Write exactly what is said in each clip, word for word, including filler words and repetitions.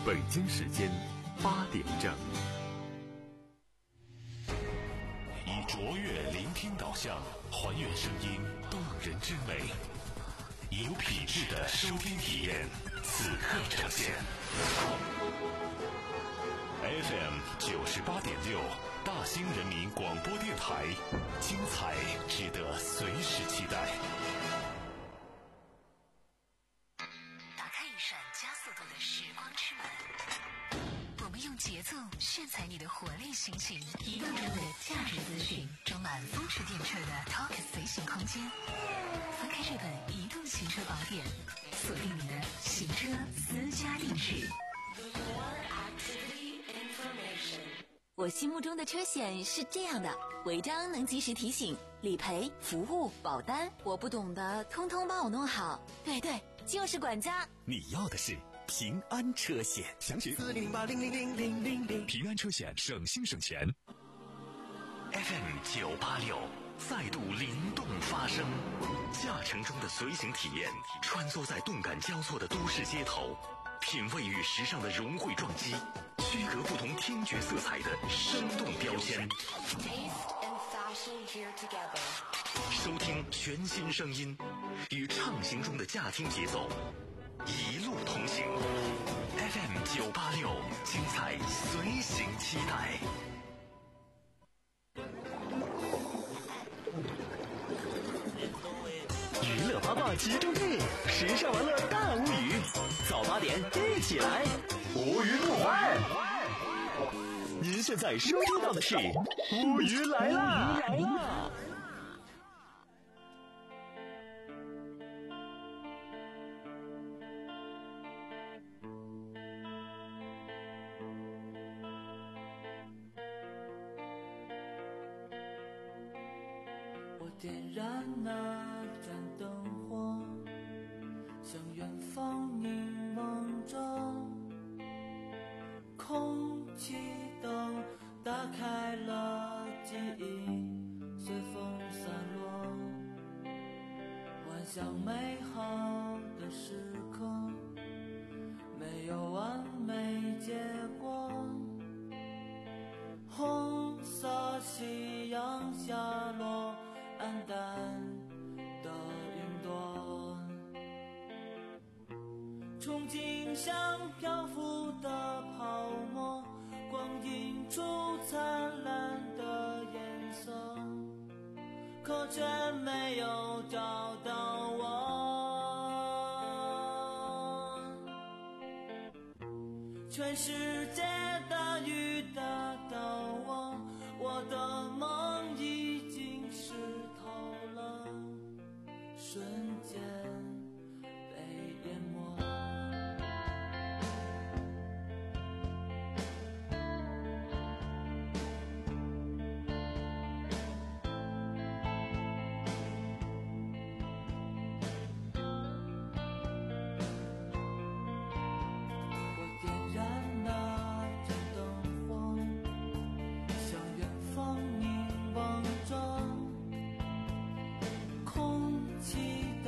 北京时间八点整。 以卓越聆听导向，还原声音动人之美，有品质的收听体验，此刻呈现。F M 九十八点六，大兴人民广播电台，精彩值得随时期待。 打开一扇加速度的时光之门，我们用节奏炫彩你的活力心情，移动中的价值资讯，装满风驰电掣的 Talk 随行空间。翻开这本移动行车宝典，锁定你的行车私家定制。 我心目中的车险是这样的：违章能及时提醒，理赔、服务、保单，我不懂的通通帮我弄好。对对，就是管家。 你要的是平安车险，详询四零零八零零零零零零。平安车险，省心省钱。F M 九八六，再度灵动发声，驾乘中的随行体验，穿梭在动感交错的都市街头，品味与时尚的融汇撞击，区隔不同听觉色彩的生动标签。收听全新声音，与畅行中的驾听节奏，一路同行。F M 九八六，精彩随行期待。 娱乐八卦集中地，时尚玩乐大无语。早八点一起来，无语不欢。您现在收听到的是无语来啦！来啦！ 我点燃那盏灯火，向远方凝望着，空气都打开了，记忆随风散落，幻想美好的时刻，没有完美结果。红色夕阳下落，暗淡的云朵，憧憬像漂浮的泡沫，光映出灿烂的颜色，可却没有找到我。全世界的雨打到我，我的梦已经湿透了，瞬间被淹没。我点燃那盏灯火，向远方凝望着，空气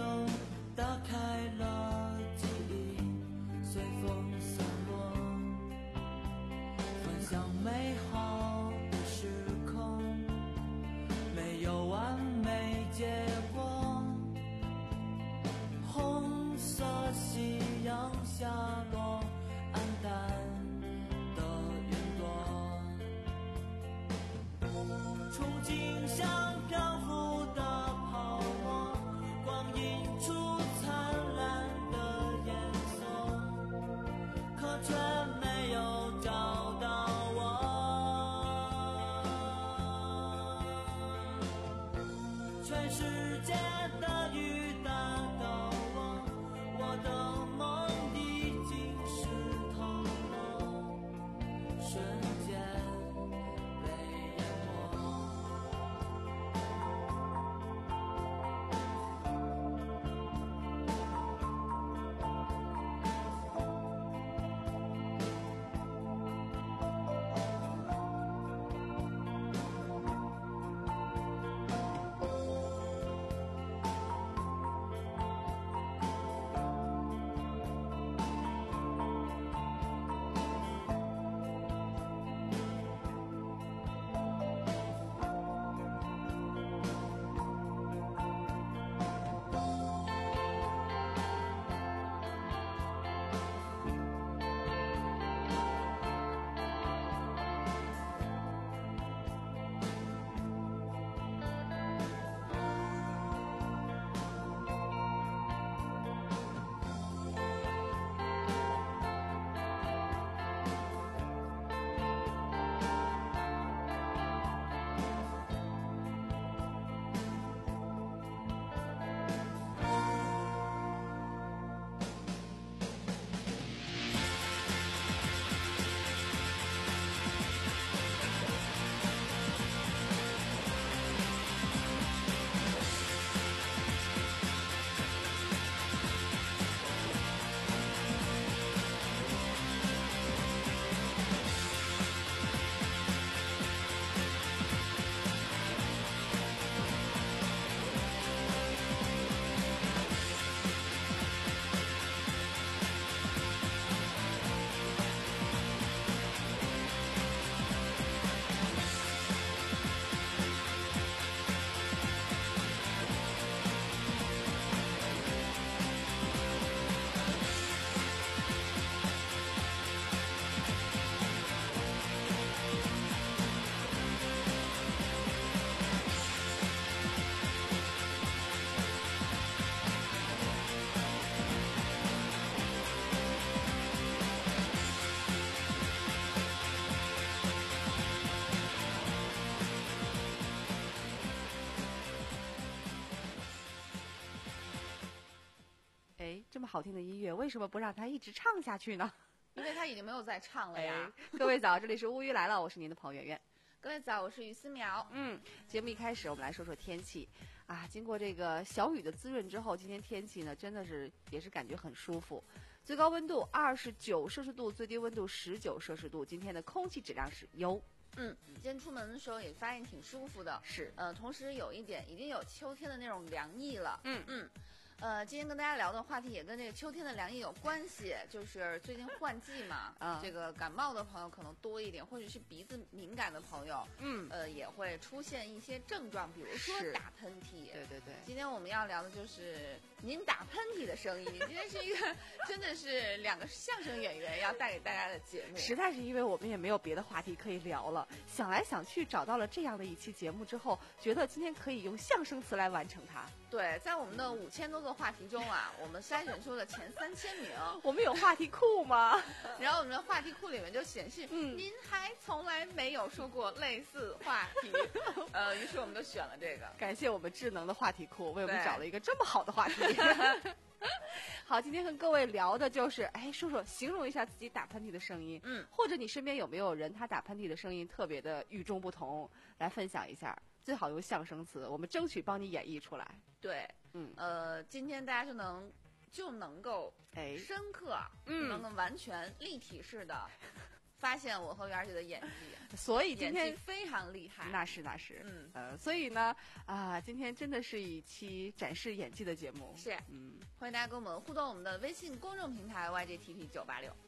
么好听的音乐，为什么不让他一直唱下去呢？ 因为他已经没有再唱了呀。 哎、各位早，这里是乌鱼来了，我是您的朋友圆圆。 各位早，我是于思苗。 嗯，节目一开始我们来说说天气啊。经过这个小雨的滋润之后，今天天气呢真的是也是感觉很舒服。最高温度二十九摄氏度，最低温度十九摄氏度。今天的空气质量是优。 嗯，今天出门的时候也发现挺舒服的。 是， 呃，同时有一点已经有秋天的那种凉意了。 嗯嗯。呃，今天跟大家聊的话题也跟这个秋天的凉意有关系，就是最近换季嘛， 啊， 这个感冒的朋友可能多一点，或者是鼻子敏感的朋友， 嗯， 呃，也会出现一些症状，比如说打喷嚏。 对对对。 今天我们要聊的就是您打喷嚏的声音。今天是一个真的是两个相声演员要带给大家的节目。 实在是因为我们也没有别的话题可以聊了，想来想去找到了这样的一期节目之后，觉得今天可以用相声词来完成它。 对，在我们的五千多个话题中啊，我们筛选出了前三千名。 我们有话题库吗？ 然后我们的话题库里面就显示， 嗯， 您还从来没有说过类似话题。呃，于是我们就选了这个。 感谢我们智能的话题库为我们找了一个这么好的话题。好，今天跟各位聊的就是，哎，说说形容一下自己打喷嚏的声音， 嗯， 或者你身边有没有人他打喷嚏的声音特别的与众不同，来分享一下。最好用相声词，我们争取帮你演绎出来。 对，嗯，呃，今天大家就能就能够哎深刻， 嗯， 能够完全立体式的发现我和媛姐的演技， 所以今天演技非常厉害。 那是那是， 嗯呃，所以呢，啊，今天真的是一期展示演技的节目。 是， 嗯， 欢迎大家跟我们互动，我们的微信公众平台 Y J T P 九八六。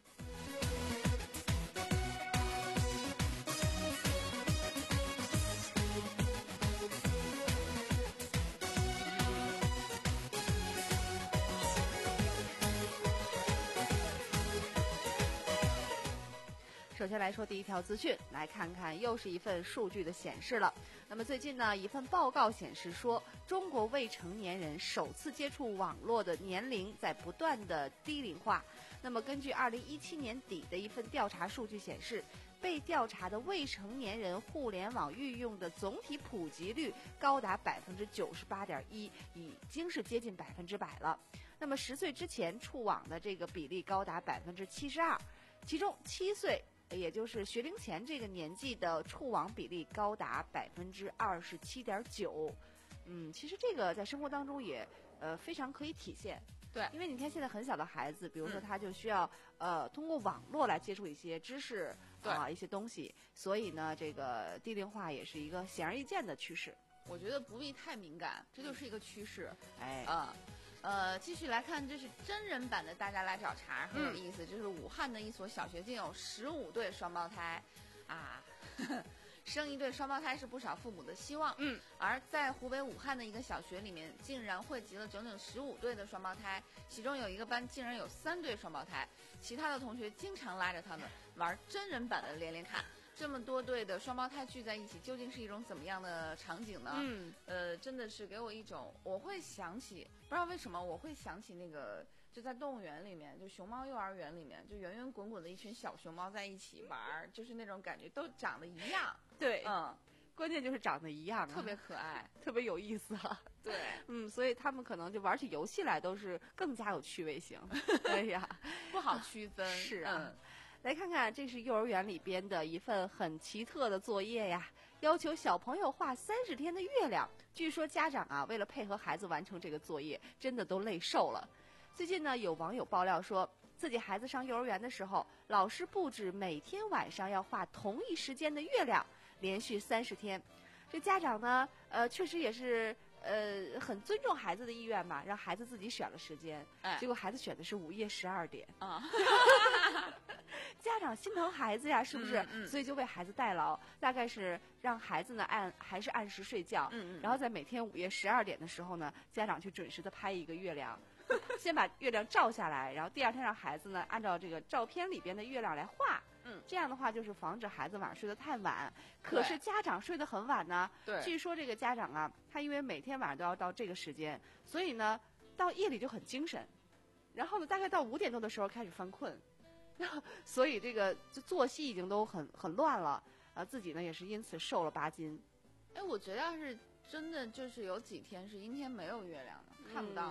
首先来说第一条资讯，来看看又是一份数据的显示了。那么最近呢，一份报告显示说，中国未成年人首次接触网络的年龄在不断的低龄化。那么根据二零一七年底的一份调查数据显示，被调查的未成年人互联网运用的总体普及率高达百分之九十八点一，已经是接近百分之百了。那么十岁之前触网的这个比例高达百分之七十二，其中七岁。也就是学龄前这个年纪的触网比例高达百分之二十七点九，嗯，其实这个在生活当中也呃非常可以体现。 对， 因为你看现在很小的孩子，比如说他就需要、嗯、呃通过网络来接触一些知识啊、呃、一些东西，所以呢，这个低龄化也是一个显而易见的趋势。 我觉得不必太敏感，这就是一个趋势。 哎， 啊。呃，继续来看，这是真人版的大家来找茬，很有意思。 嗯、 就是武汉的一所小学竟有十五对双胞胎，啊，呵呵生一对双胞胎是不少父母的希望。 嗯， 而在湖北武汉的一个小学里面，竟然汇集了整整十五对的双胞胎，其中有一个班竟然有三对双胞胎，其他的同学经常拉着他们玩真人版的连连看。这么多对的双胞胎聚在一起，究竟是一种怎么样的场景呢？ 嗯， 呃，真的是给我一种，我会想起，不知道为什么，我会想起那个，就在动物园里面，就熊猫幼儿园里面，就圆圆滚滚的一群小熊猫在一起玩，就是那种感觉，都长得一样。 对， 嗯， 关键就是长得一样、啊， 特别可爱， 特别有意思啊。 对， 嗯，所以他们可能就玩起游戏来都是更加有趣味性。哎呀， 不好区分。 是啊。 嗯， 来看看，这是幼儿园里边的一份很奇特的作业呀，要求小朋友画三十天的月亮。据说家长啊，为了配合孩子完成这个作业，真的都累瘦了。最近呢，有网友爆料说，自己孩子上幼儿园的时候，老师布置每天晚上要画同一时间的月亮，连续三十天。这家长呢，呃，确实也是。呃，很尊重孩子的意愿嘛，让孩子自己选了时间， 哎， 结果孩子选的是午夜十二点啊， 家长心疼孩子呀，是不是？ 嗯嗯、 所以就为孩子代劳，大概是让孩子呢按还是按时睡觉， 嗯嗯， 然后在每天午夜十二点的时候呢，家长去准时的拍一个月亮，先把月亮照下来，然后第二天让孩子呢按照这个照片里边的月亮来画。 嗯， 这样的话就是防止孩子晚上睡得太晚。可是家长睡得很晚呢。 对， 据说这个家长啊，他因为每天晚上都要到这个时间，所以呢，到夜里就很精神。然后呢，大概到五点多的时候开始犯困，然后所以这个就作息已经都很很乱了。啊，自己呢也是因此瘦了八斤。 哎，我觉得要是真的就是有几天是阴天没有月亮的，看不到呢。 嗯，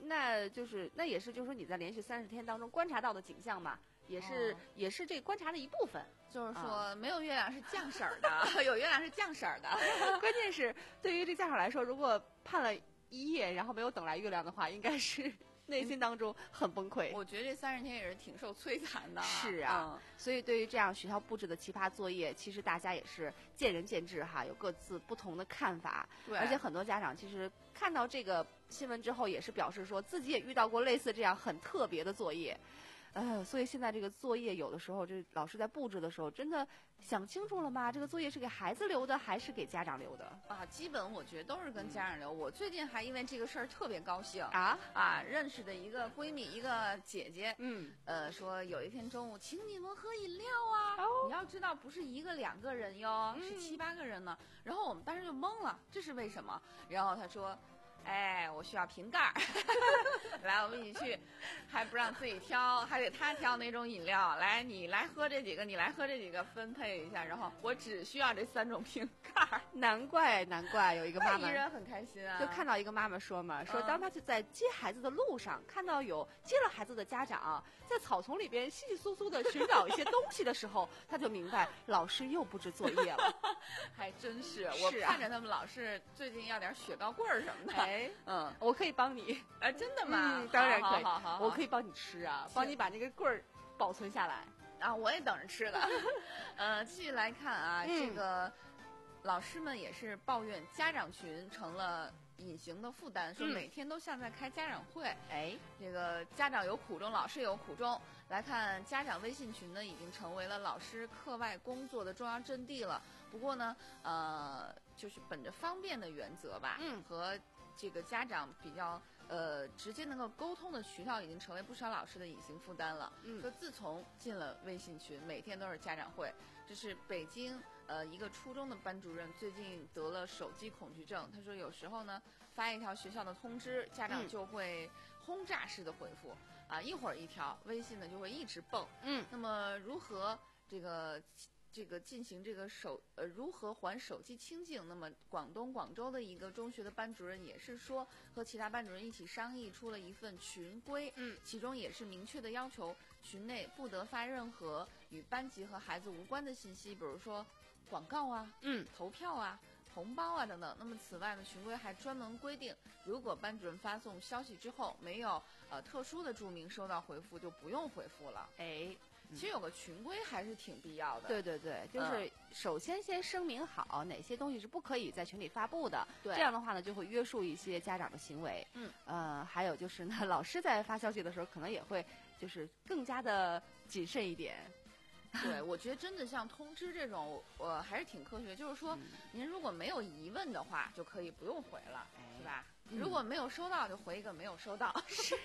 那就是那也是就是说你在连续三十天当中观察到的景象嘛，也是、 哦、 也是这个观察的一部分。 就是说、啊、没有月亮是降色儿的，有月亮是降色儿的。 关键是对于这家长来说，如果盼了一夜然后没有等来月亮的话，应该是内心当中很崩溃。 我觉得这三十天也是挺受摧残的。 是啊、嗯，所以对于这样学校布置的奇葩作业，其实大家也是见仁见智哈，有各自不同的看法。 对， 而且很多家长其实看到这个新闻之后，也是表示说自己也遇到过类似这样很特别的作业。呃，所以现在这个作业有的时候，这老师在布置的时候，真的想清楚了吗？这个作业是给孩子留的，还是给家长留的？ 啊，基本我觉得都是跟家长留。嗯、我最近还因为这个事儿特别高兴啊啊！认识的一个闺蜜，一个姐姐， 嗯， 呃，说有一天中午请你们喝饮料啊， 哦、 你要知道不是一个两个人哟， 嗯、 是七八个人呢。然后我们当时就懵了，这是为什么？然后她说。哎，我需要瓶盖儿，来，我们一起去，还不让自己挑，还得他挑那种饮料。来，你来喝这几个，你来喝这几个，分配一下。然后我只需要这三种瓶盖儿。 难怪，难怪有一个妈妈， 依然很开心啊。 就看到一个妈妈说嘛，说当她就在接孩子的路上，嗯、看到有接了孩子的家长在草丛里边稀稀疏疏的寻找一些东西的时候，她就明白老师又布置作业了。 还真是， 是我看着他们老是最近要点雪糕棍儿什么的。 哎， 嗯， 我可以帮你。 啊，真的吗？ 嗯，当然可以。 好好好好我可以帮你吃啊，帮你把那个棍儿保存下来。 啊，我也等着吃了。呃，继续来看啊， 嗯、 这个老师们也是抱怨家长群成了隐形的负担，说每天都像在开家长会。 哎、 嗯，这个家长有苦衷，老师有苦衷。来看家长微信群呢，已经成为了老师课外工作的重要阵地了。不过呢，呃，就是本着方便的原则吧， 嗯， 和这个家长比较呃直接能够沟通的渠道，已经成为不少老师的隐形负担了。 嗯， 说自从进了微信群，每天都是家长会。这是北京呃一个初中的班主任最近得了手机恐惧症。他说有时候呢发一条学校的通知，家长就会轰炸式的回复、嗯、啊，一会儿一条微信呢就会一直蹦。 嗯， 那么如何这个？这个进行这个手呃如何还手机清净？那么广东广州的一个中学的班主任也是说，和其他班主任一起商议出了一份群规， 嗯， 其中也是明确的要求群内不得发任何与班级和孩子无关的信息，比如说广告啊、 嗯、 投票啊、红包啊等等。那么此外呢，群规还专门规定，如果班主任发送消息之后没有呃特殊的注明收到回复，就不用回复了。 哎。 其实有个群规还是挺必要的。 对对对，就是首先先声明好哪些东西是不可以在群里发布的， 对， 这样的话呢就会约束一些家长的行为。 嗯， 呃，还有就是呢，老师在发消息的时候可能也会就是更加的谨慎一点。 对，我觉得真的像通知这种，我、呃、还是挺科学。就是说，嗯、您如果没有疑问的话，就可以不用回了，哎、是吧？嗯、如果没有收到，就回一个没有收到。是。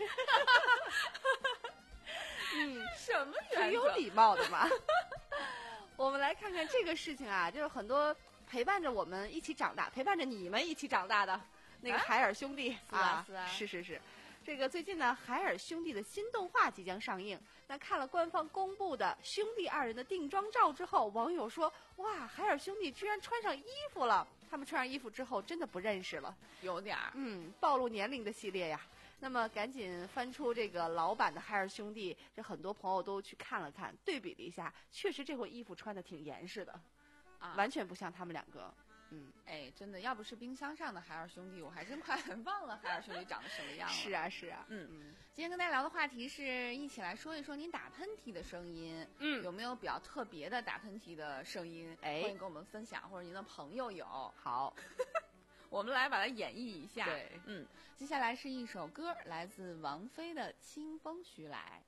嗯， 什么很有礼貌的嘛。我们来看看这个事情啊，就是很多陪伴着我们一起长大，陪伴着你们一起长大的那个海尔兄弟啊， 啊，是是是。这个最近呢，海尔兄弟的新动画即将上映。那看了官方公布的兄弟二人的定妆照之后，网友说：“哇，海尔兄弟居然穿上衣服了！”他们穿上衣服之后，真的不认识了， 有点儿， 嗯，暴露年龄的系列呀。那么赶紧翻出这个老版的海尔兄弟，这很多朋友都去看了看，对比了一下，确实这回衣服穿的挺严实的， 啊， 完全不像他们两个。嗯， 哎，真的，要不是冰箱上的海尔兄弟，我还真快忘了海尔兄弟长得什么样了。 是啊，是啊， 嗯嗯。今天跟大家聊的话题是一起来说一说您打喷嚏的声音， 嗯， 有没有比较特别的打喷嚏的声音？ 哎， 欢迎跟我们分享，或者您的朋友有。 好。 我们来把它演绎一下。 对， 嗯，接下来是一首歌，来自王菲的《清风徐来》。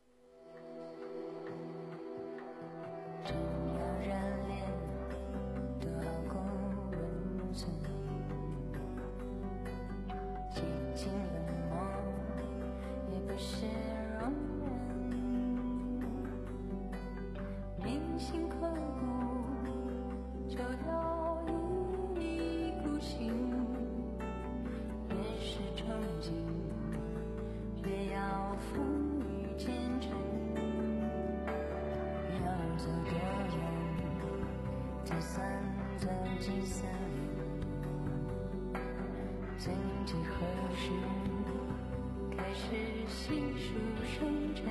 真要热恋多好过人生，激情冷漠也不是容忍，铭心刻骨就要一孤行，也是憧憬，却要风雨兼程，要走多远才算走几三里，曾几何时开始细数生辰，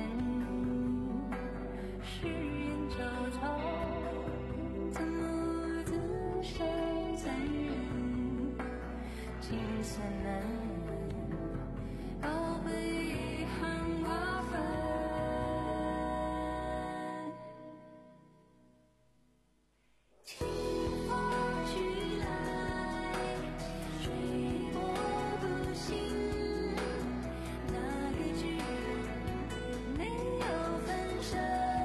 世人焦躁，怎么自伤残忍？景色难忍，宝贝遗憾瓜分。清风徐来，水波不兴。那一句没有分身，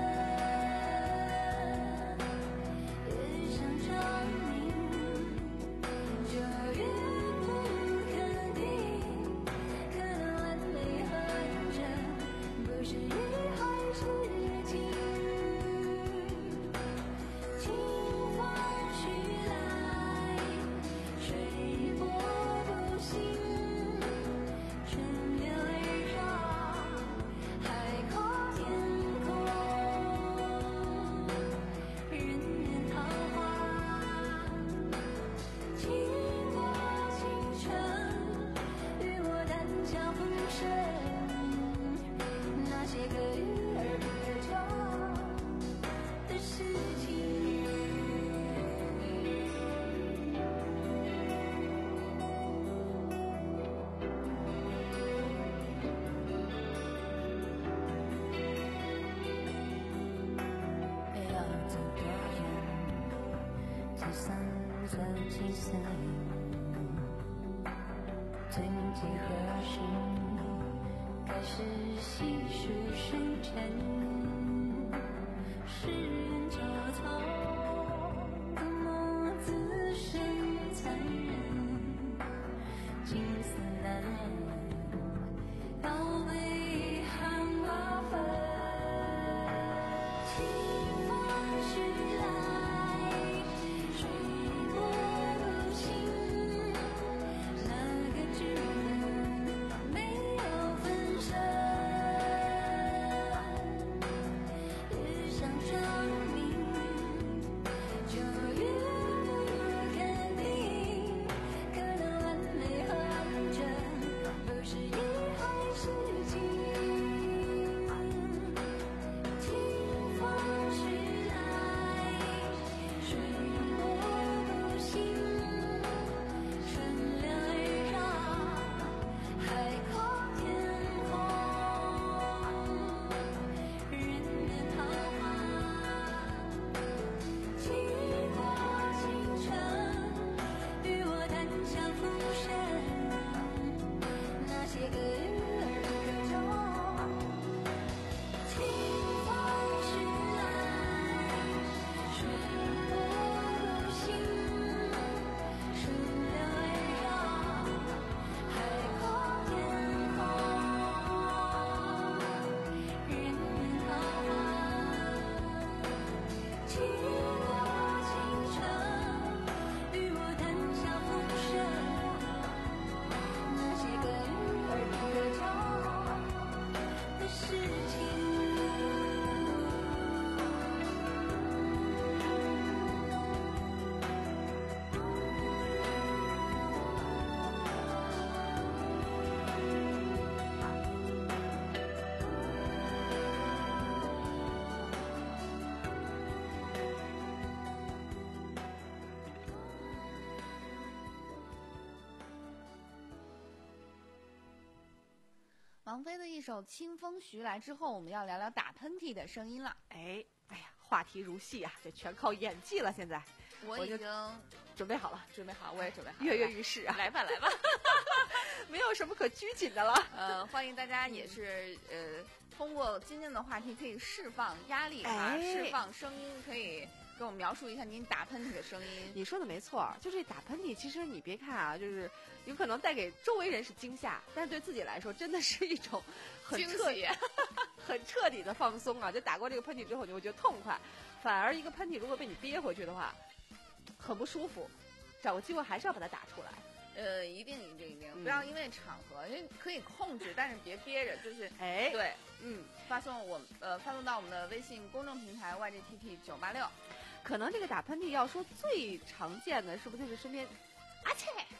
越想证明，就越不肯定。可能完美很真，不是雨还是晴。清风徐来，水波不兴。春流而上，海阔天空，人面桃花，经过青春，与我单枪风声，那些可遇而不可求的事情。要走多远，才算走进森林？曾几何时，开始细数生辰，世人焦躁，怎么自身残忍？景色难忍，宝贝遗憾瓜分。清风徐来，水波不兴。那个剧本没有分身，越想证明，就越不肯定。可能完美很真，不是雨还是晴。清风徐来，水波不兴。春凉而上，海阔天空，人面桃花，经过青春，与我单枪风声，那些可遇而不可求。清风徐来，水波不兴。春凉而上，海阔天空，人面桃花，经过青春，与我单枪风声，那些可遇而不可求的事情。 王菲的一首《清风徐来》之后，我们要聊聊打喷嚏的声音了。 哎，哎呀，话题如戏啊，这全靠演技了。现在我已我就经准备好了， 准备好，我也准备好了， 跃跃欲试啊， 来吧来吧。 没有什么可拘谨的了。 呃，欢迎大家也是呃，通过今天的话题可以释放压力啊， 哎释放声音，可以跟我描述一下您打喷嚏的声音。 你说的没错，就这打喷嚏，其实你别看啊，就是有可能带给周围人是惊吓，但是对自己来说，真的是一种很惊彻喜很彻底的放松啊！就打过这个喷嚏之后，你会觉得痛快。反而一个喷嚏如果被你憋回去的话，很不舒服。找个机会还是要把它打出来。 呃，一定一定一定， 嗯不要因为场合，因为可以控制，但是别憋着，就是哎， 对， 嗯， 发送我呃发送到我们的微信公众平台 Y G T T 九八六。 可能这个打喷嚏要说最常见的是不是就是身边，啊切，就大概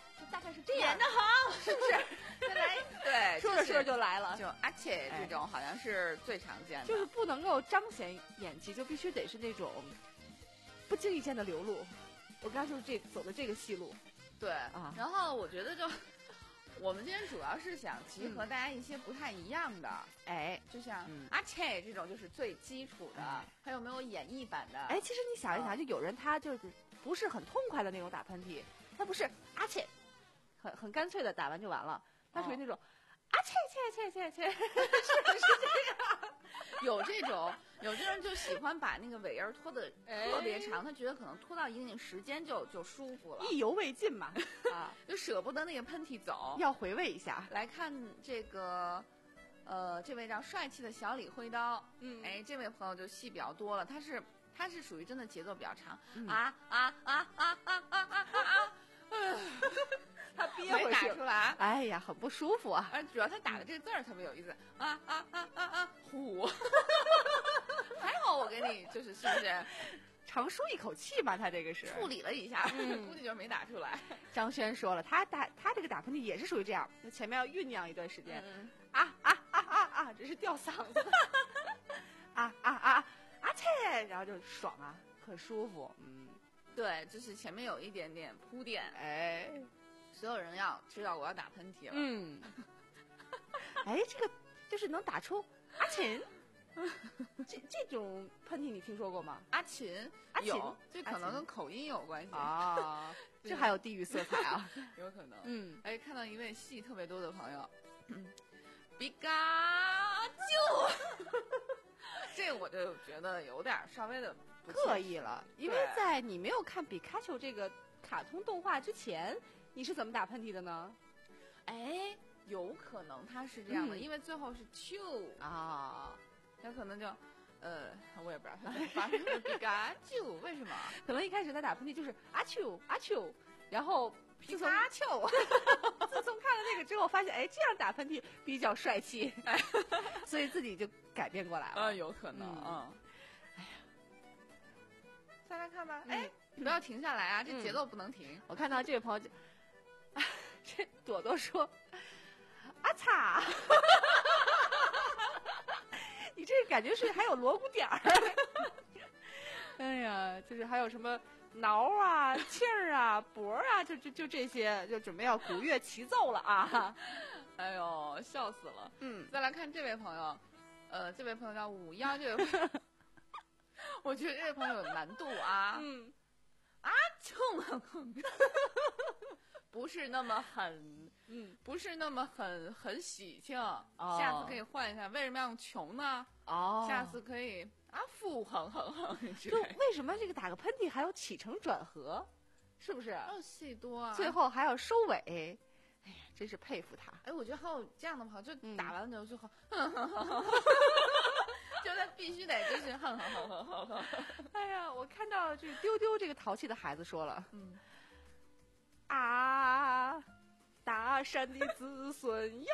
他是这样演得好，是不是？再来，对， 说着说着就来了， 就阿切这种好像是最常见的， 就是不能够彰显演技，就必须得是那种不经意间的流露。我刚刚就是这走的这个戏路， 对啊。 然后我觉得就我们今天主要是想集合大家一些不太一样的， 哎、 嗯，就像嗯、 阿切这种就是最基础的，哎、还有没有演绎版的？ 哎，其实你想一想，就有人他就是不是很痛快的那种打喷嚏，他不是阿切，很很干脆的打完就完了，他属于那种。哦啊切切切切切，是不是这样？ 有这种，有些人就喜欢把那个尾音拖得特别长，他觉得可能拖到一定时间就就舒服了， 意犹未尽嘛，啊， 就舍不得那个喷嚏走， 要回味一下。 来看这个，呃，这位叫帅气的小李挥刀，嗯，哎，这位朋友就戏比较多了，他是他是属于真的节奏比较长，嗯、啊啊啊啊啊啊啊啊！ 他憋回去打出来， 哎呀，很不舒服啊！ 而主要他打的这个字儿特别有意思，啊啊啊啊啊，呼！还好我给你就是是不是长舒一口气吧？他这个是处理了一下， 嗯、 估计就是没打出来。 张轩说了，他打他这个打喷嚏也是属于这样，前面要酝酿一段时间， 嗯、 啊啊啊啊啊，这是吊嗓子，啊啊啊啊切，然后就爽啊，很舒服，嗯。 对，就是前面有一点点铺垫， 哎， 所有人要知道我要打喷嚏了。 嗯，哎，这个就是能打出阿琴，这这种喷嚏你听说过吗？ 阿琴， 阿琴， 有，这可能跟口音有关系啊，这还有地域色彩啊， 有可能。 嗯， 哎，看到一位戏特别多的朋友，比嘎啾，这个我就觉得有点稍微的。 刻意了，因为在你没有看比卡丘这个卡通动画之前，你是怎么打喷嚏的呢？ 哎，有可能他是这样的， 嗯、 因为最后是啾啊， 他可能就，呃，我也不知道他怎么发生的比嘎啾，为什么？ 可能一开始他打喷嚏就是阿丘阿丘，然后皮卡丘， 自从看了那个之后，发现哎这样打喷嚏比较帅气，所以自己就改变过来了。 啊，有可能啊。嗯再来看吧，哎、嗯，不要停下来啊！嗯、这节奏不能停。 我看到这位朋友就，啊、这朵朵说：“啊擦！”你这感觉是还有锣鼓点儿。哎呀，就是还有什么挠啊、气儿啊、脖啊，就就就这些，就准备要鼓乐齐奏了啊！ 哎呦，笑死了。 嗯， 再来看这位朋友，呃，这位朋友叫五幺，这位朋友。我觉得这位朋友有难度啊， 嗯， 啊，冲，不是那么很， 嗯， 不是那么很很喜庆。 哦、 下次可以换一下，为什么要用穷呢？ 哦， 下次可以啊，富哼哼哼。 就为什么这个打个喷嚏还有起承转合，是不是？ 哦，戏多啊， 最后还要收尾。哎呀，真是佩服他。 哎，我觉得还有这样的朋友，就打完了之后， 嗯、 就他必须得继续哼哼哼哼哼哼。 哎呀，我看到这丢丢这个淘气的孩子说了， 嗯， 啊，大山的子孙哟，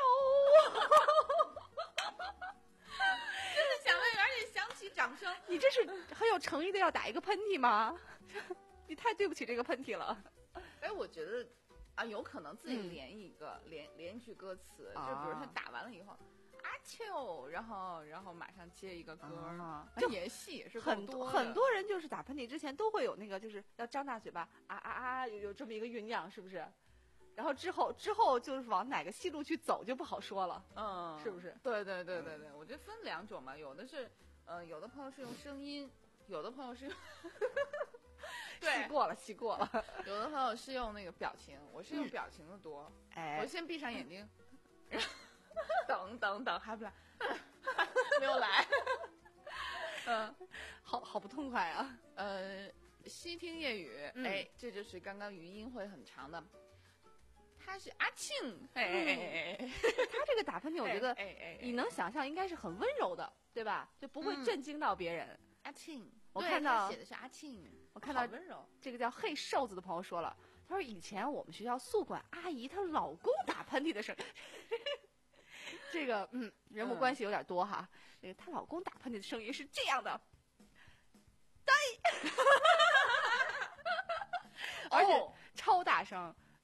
真的想问，而且响起掌声， 你这是很有诚意的要打一个喷嚏吗？你太对不起这个喷嚏了。 哎，我觉得。啊，有可能自己连一个、嗯、连连句歌词， 啊、 就比如他打完了以后，阿秋，然后然后马上接一个歌， 啊、 就演戏也是很多很多人就是打喷嚏之前都会有那个，就是要张大嘴巴啊啊啊，有有这么一个酝酿，是不是？然后之后之后就是往哪个戏路去走就不好说了， 嗯， 是不是？ 对对对对对，我觉得分两种嘛，有的是，呃，有的朋友是用声音，有的朋友是用。 对，戏过了，戏过了。 有的朋友是用那个表情，我是用表情的多。 哎、 嗯，我先闭上眼睛，等等等，还不来，没有来。嗯， 好好不痛快啊。 呃，细听夜语， 嗯、 哎，这就是刚刚语音会很长的。他是阿庆，哎哎哎， 他这个打喷嚏，我觉得， 哎哎， 你能想象应该是很温柔的，对吧？就不会震惊到别人。 嗯、阿庆。 我看到写的是阿庆， 我看到温柔。 这个叫嘿瘦子的朋友说了，他说以前我们学校宿管阿姨她老公打喷嚏的声音，这个嗯人物关系有点多哈。这个她老公打喷嚏的声音是这样的，呆，而且超大声，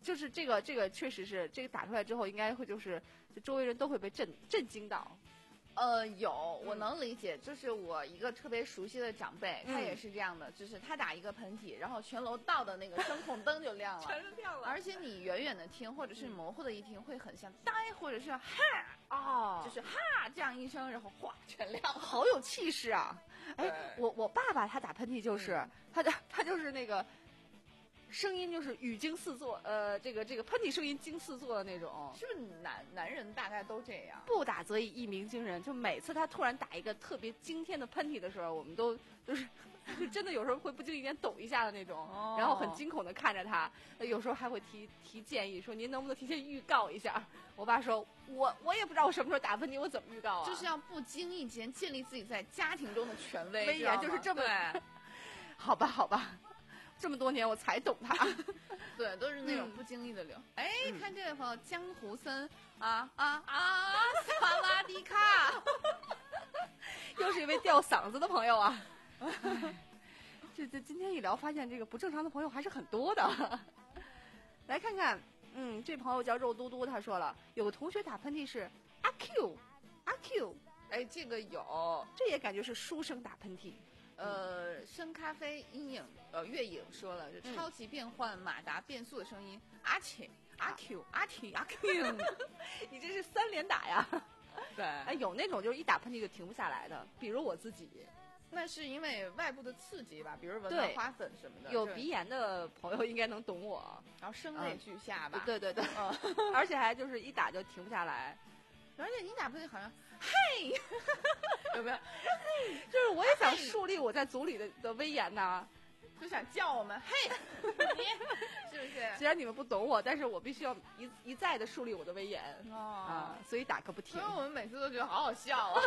就是这个这个确实是这个打出来之后，应该会就是就周围人都会被震震惊到。 呃，有，我能理解，就是我一个特别熟悉的长辈， 嗯他也是这样的，就是他打一个喷嚏，然后全楼道的那个声控灯就亮了， 全是亮了而且你远远的听，或者是模糊的一听，会很像呆，或者是哈， 哦， 就是哈这样一声，然后哗全亮了， 好有气势啊！哎，我我爸爸他打喷嚏就是、嗯、他的他就是那个。声音就是语惊四座，呃，这个这个喷嚏声音惊四座的那种， 是不是男男人大概都这样？ 不打则已，一鸣惊人。就每次他突然打一个特别惊天的喷嚏的时候，我们都就是就真的有时候会不经意间抖一下的那种，哦、然后很惊恐的看着他，有时候还会提提建议说您能不能提前预告一下？我爸说我我也不知道我什么时候打喷嚏，我怎么预告啊？ 就是要不经意间建立自己在家庭中的权威， 威严就是这么。好吧，好吧。这么多年我才懂他， 对，都是那种不经意的流。哎、嗯，看这位朋友江湖森啊啊啊，萨瓦迪卡， 又是一位吊嗓子的朋友啊。这这今天一聊，发现这个不正常的朋友还是很多的。来看看，嗯，这朋友叫肉嘟嘟，他说了，有个同学打喷嚏是阿 Q 阿 Q， 哎，这个有， 这也感觉是书生打喷嚏。 呃，深咖啡阴影呃月影说了，就超级变换马达变速的声音，阿切阿 Q 阿 Q 阿 Q， 你这是三连打呀？ 对， 哎，有那种就是一打喷嚏就停不下来的，比如我自己， 那是因为外部的刺激吧，比如闻到花粉什么的。 有鼻炎的朋友应该能懂我， 然后声泪俱下吧。 嗯、对对对，嗯、而且还就是一打就停不下来， 而且你打喷嚏好像嘿，有没有？ 就是我也想树立我在组里的的威严呐， 就想叫我们嘿，你是不是？ 虽然你们不懂我，但是我必须要一一再的树立我的威严哦、 啊，所以打个不停。 因为我们每次都觉得好好笑啊。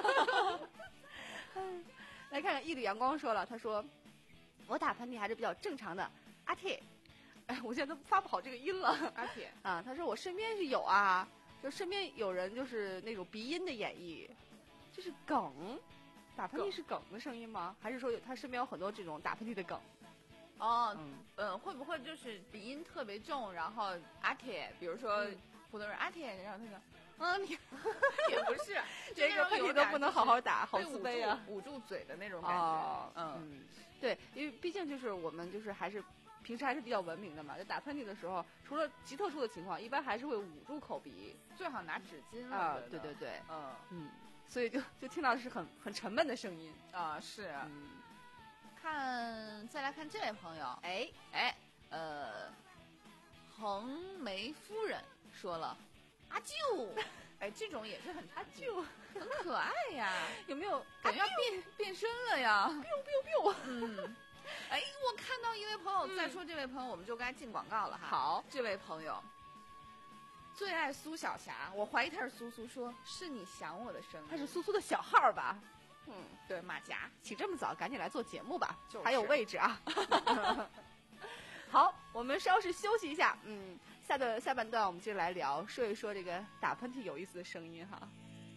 来看看一缕阳光说了，他说我打喷嚏还是比较正常的，阿铁，哎，我现在都发不好这个音了， 阿铁啊，他说我身边是有啊。就身边有人就是那种鼻音的演绎，这是梗，打喷嚏是梗的声音吗？还是说有他身边有很多这种打喷嚏的梗？ 哦，嗯，嗯会不会就是鼻音特别重，然后阿铁，比如说普通人阿铁，然后他就，嗯，你也不是， 这个喷嚏都不能好好打，好自卑啊， 捂住嘴的那种感觉。 哦、嗯，对，因为毕竟就是我们就是还是。平时还是比较文明的嘛，就打喷嚏的时候，除了极特殊的情况，一般还是会捂住口鼻， 最好拿纸巾啊。对对对， 嗯嗯，所以就就听到的是很很沉闷的声音啊。是， 嗯， 看再来看这位朋友，哎哎，呃，横眉夫人说了，阿舅，哎，这种也是很阿舅， 很可爱呀， 有没有感觉要变变身了呀 ？biu biu biu， 嗯。哎，我看到一位朋友，再说这位朋友，我们就该进广告了哈。 好， 这位朋友最爱苏小霞，我怀疑他是苏苏，说是你想我的声音， 他是苏苏的小号吧？ 嗯，对，马甲， 起这么早，赶紧来做节目吧， 就是、 还有位置啊。好，我们稍事休息一下，嗯，下段下半段我们接着来聊，说一说这个打喷嚏有意思的声音哈。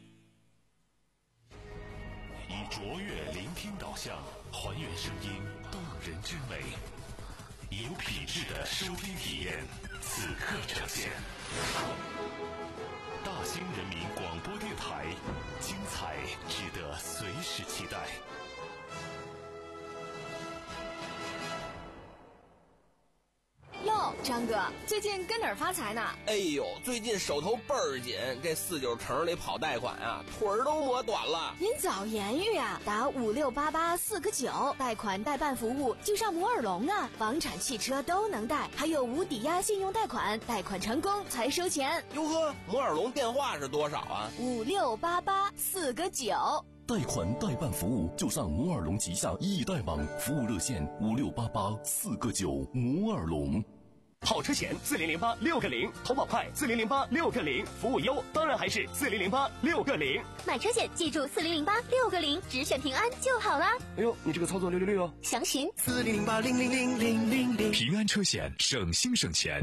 以卓越聆听导向，还原声音动人之美，以有品质的收听体验，此刻呈现。大兴人民广播电台，精彩值得随时期待。 哟，张哥，最近跟哪儿发财呢？ 哎呦，最近手头倍儿紧，这四九城里跑贷款啊，腿儿都磨短了。 您早言语啊，打五六八八四个九，贷款代办服务就上摩尔龙啊，房产、汽车都能贷，还有无抵押信用贷款，贷款成功才收钱。 哟呵，摩尔龙电话是多少啊？ 五六八八四个九。 贷款代办服务就上摩尔龙旗下易贷网，服务热线五六八八四个九，摩尔龙。 好车险四零零八六个零，投保快四零零八六个零，服务优当然还是四零零八六个零。 买车险记住四零零八六个零，只选平安就好啦。 哎呦，你这个操作六六六哦！ 详询四零零八零零零零零零。平安车险，省心省钱。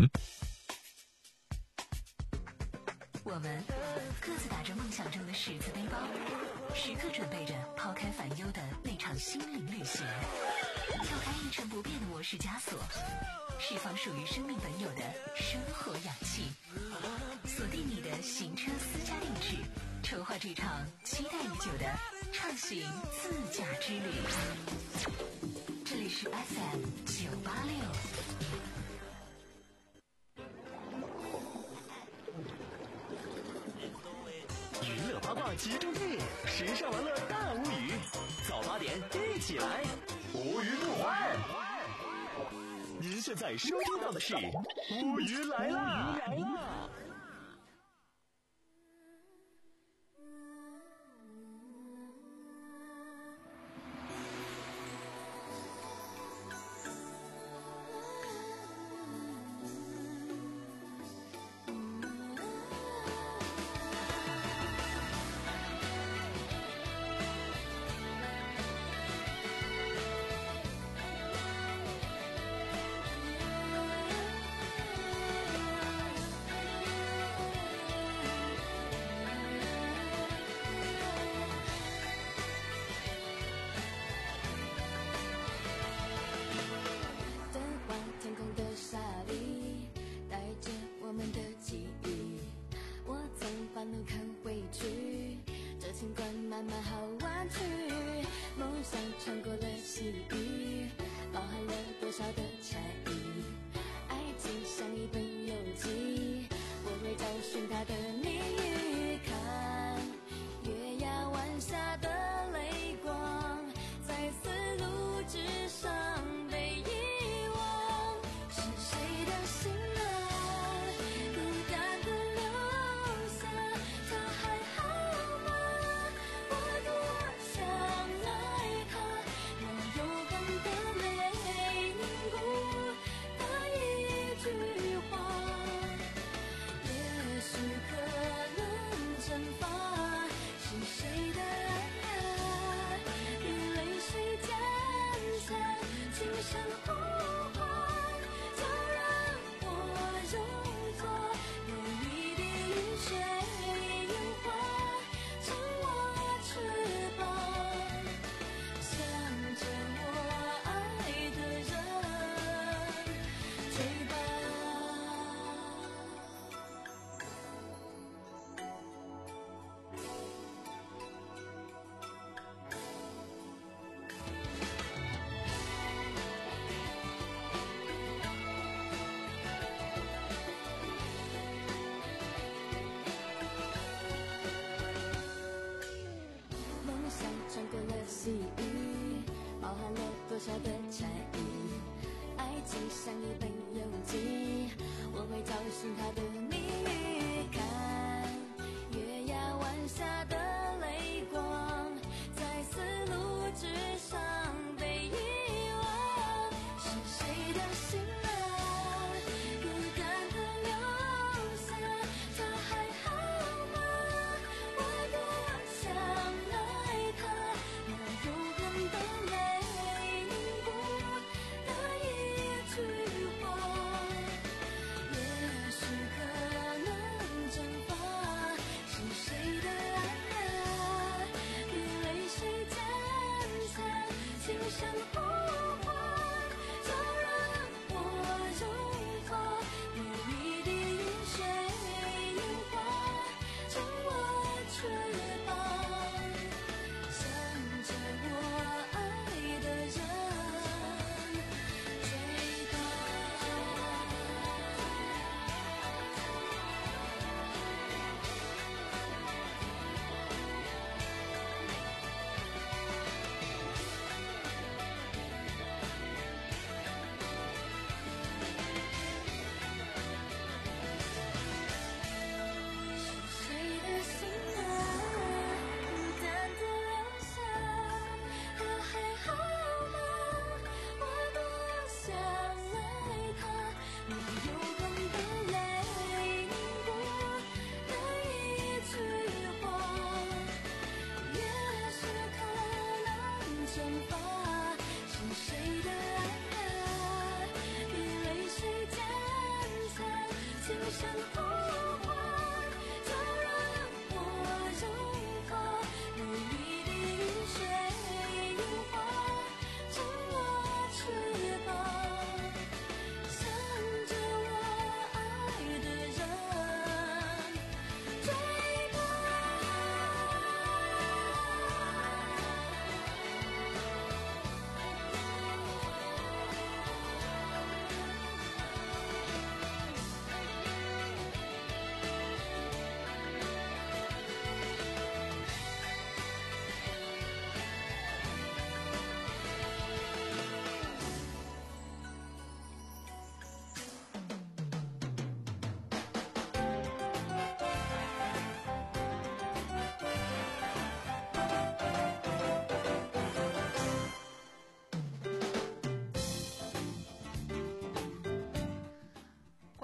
我们各自打着梦想中的十字背包，时刻准备着抛开烦忧的那场心灵旅行，跳开一成不变的模式枷锁。 释放属于生命本有的生活氧气。锁定你的行车私家定制，筹划这场期待已久的畅行自驾之旅。这里是 F M 九八六。 娱乐八卦集中地，时尚玩乐大无语，早八点一起来，无鱼不欢。您现在收听到的是无鱼来啦！来啦！ 际遇，包含了多少的差异？爱情像一本游记，我会找寻它的谜语。看月牙湾下的泪光，在丝路之上被遗忘。是谁的心啊，孤单的留下，他还好吗？我多想爱他，那永恒的泪凝固的一句话，也许可能蒸发。是谁的爱啊，与泪水渐残，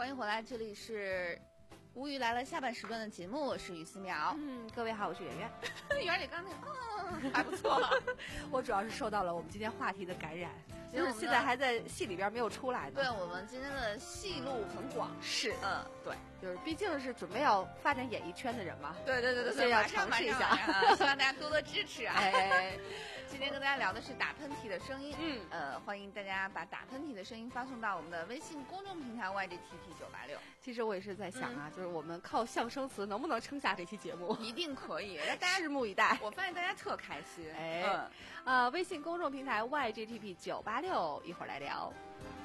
欢迎回来，这里是无语来了下半时段的节目，我是于思苗。 嗯，各位好，我是圆圆。 圆圆，你刚才嗯还不错， 我主要是受到了我们今天话题的感染，就是现在还在戏里边没有出来呢。 对，我们今天的戏路很广， 是， 嗯，对， 就是毕竟是准备要发展演艺圈的人嘛。 对对对对， 所以要尝试一下， 希望大家多多支持啊。哎，今天跟大家聊的是打喷嚏的声音，嗯，呃，欢迎大家把打喷嚏的声音发送到我们的微信公众平台 Y G T P 九八六。 其实我也是在想啊，嗯、就是我们靠象声词能不能撑下这期节目？ 一定可以，大家拭目以待。 我发现大家特开心。 哎，嗯、呃，微信公众平台 Y G T P 九八六，一会儿来聊。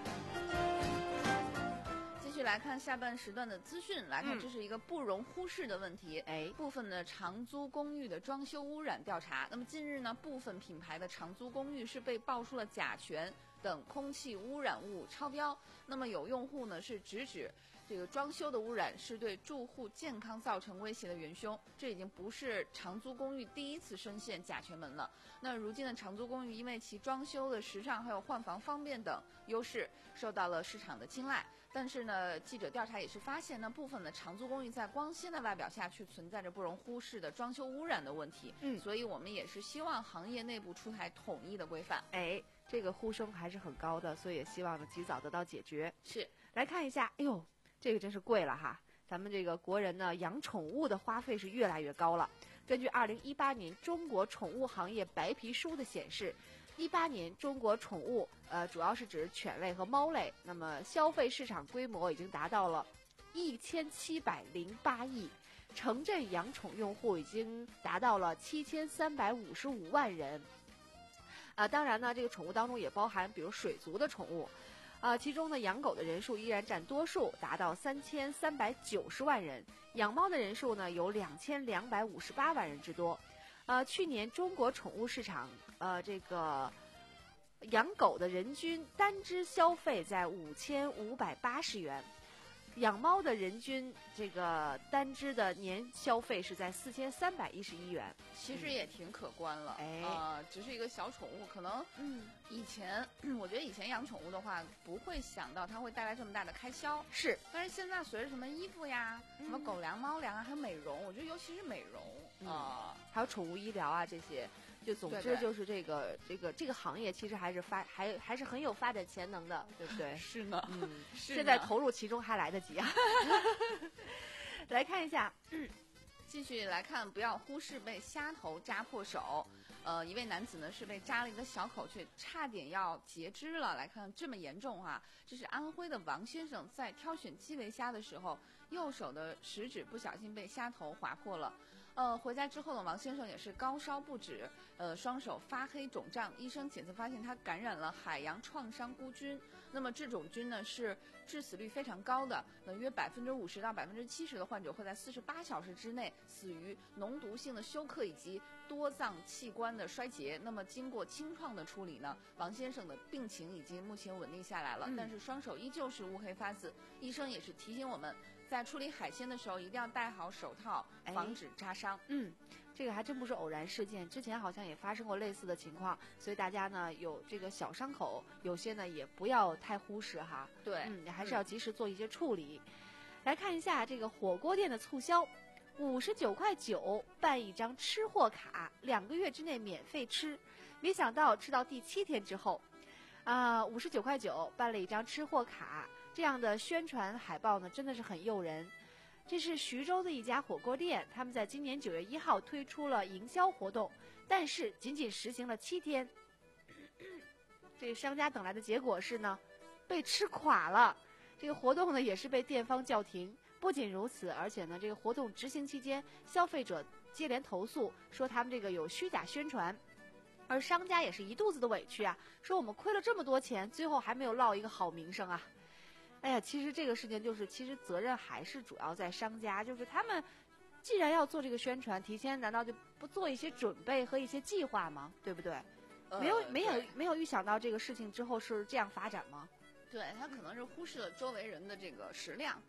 继续来看下半时段的资讯，来看这是一个不容忽视的问题。哎、嗯，部分的长租公寓的装修污染调查。那么近日呢，部分品牌的长租公寓是被爆出了甲醛等空气污染物超标。那么有用户呢是直指这个装修的污染是对住户健康造成威胁的元凶，这已经不是长租公寓第一次深陷甲醛门了。那如今的长租公寓因为其装修的时尚还有换房方便等优势，受到了市场的青睐。但是呢，记者调查也是发现呢，部分的长租公寓在光鲜的外表下却存在着不容忽视的装修污染的问题。嗯，所以我们也是希望行业内部出台统一的规范。 哎，这个呼声还是很高的，所以也希望呢及早得到解决。 是， 来看一下，哎呦。这个真是贵了哈！咱们这个国人呢，养宠物的花费是越来越高了。根据二零一八年中国宠物行业白皮书的显示，一八年中国宠物呃主要是指犬类和猫类，那么消费市场规模已经达到了一千七百零八亿，城镇养宠用户已经达到了七千三百五十五万人。啊、呃，当然呢，这个宠物当中也包含比如水族的宠物。啊、呃，其中呢，养狗的人数依然占多数，达到三千三百九十万人；养猫的人数呢，有两千两百五十八万人之多。呃，去年中国宠物市场，呃，这个养狗的人均单只消费在五千五百八十元，养猫的人均这个单只的年消费是在四千三百一十一元， 其实也挺可观了。 哎、 嗯，呃，只是一个小宠物，可能嗯，以前我觉得以前养宠物的话，不会想到它会带来这么大的开销。 是， 但是现在随着什么衣服呀、嗯、什么狗粮、猫粮啊，还有美容，我觉得尤其是美容啊、 嗯呃，还有宠物医疗啊这些。就总之就是这个对对这个这个行业其实还是发还还是很有发展潜能的，对不对？ 是呢， 嗯， 是现在投入其中还来得及啊。来看一下， 嗯，继续来看，不要忽视被虾头扎破手。呃，一位男子呢是被扎了一个小口，却差点要截肢了。来看这么严重啊！这是安徽的王先生在挑选基围虾的时候，右手的食指不小心被虾头划破了。呃，回家之后呢，王先生也是高烧不止，呃，双手发黑肿胀。医生检测发现他感染了海洋创伤菇菌。那么这种菌呢是致死率非常高的，那约百分之五十到百分之七十的患者会在四十八小时之内死于脓毒性的休克以及多脏器官的衰竭。那么经过清创的处理呢，王先生的病情已经目前稳定下来了，嗯、但是双手依旧是乌黑发紫。医生也是提醒我们，在处理海鲜的时候一定要戴好手套，防止扎伤。 嗯，这个还真不是偶然事件，之前好像也发生过类似的情况，所以大家呢有这个小伤口，有些呢也不要太忽视哈。 对， 嗯，还是要及时做一些处理。嗯、来看一下这个火锅店的促销，五十九块九办一张吃货卡，两个月之内免费吃。没想到吃到第七天之后，啊，五十九块九办了一张吃货卡。这样的宣传海报呢，真的是很诱人。这是徐州的一家火锅店，他们在今年九月一号推出了营销活动，但是仅仅实行了七天。这个商家等来的结果是呢，被吃垮了。这个活动呢，也是被店方叫停。不仅如此，而且呢，这个活动执行期间，消费者接连投诉说他们这个有虚假宣传。而商家也是一肚子的委屈啊，说我们亏了这么多钱，最后还没有落一个好名声啊。哎呀，其实这个事情就是，其实责任还是主要在商家，就是他们既然要做这个宣传，提前难道就不做一些准备和一些计划吗？对不对？呃、没有没有没有预想到这个事情之后是这样发展吗？ 对，他可能是忽视了周围人的这个食量。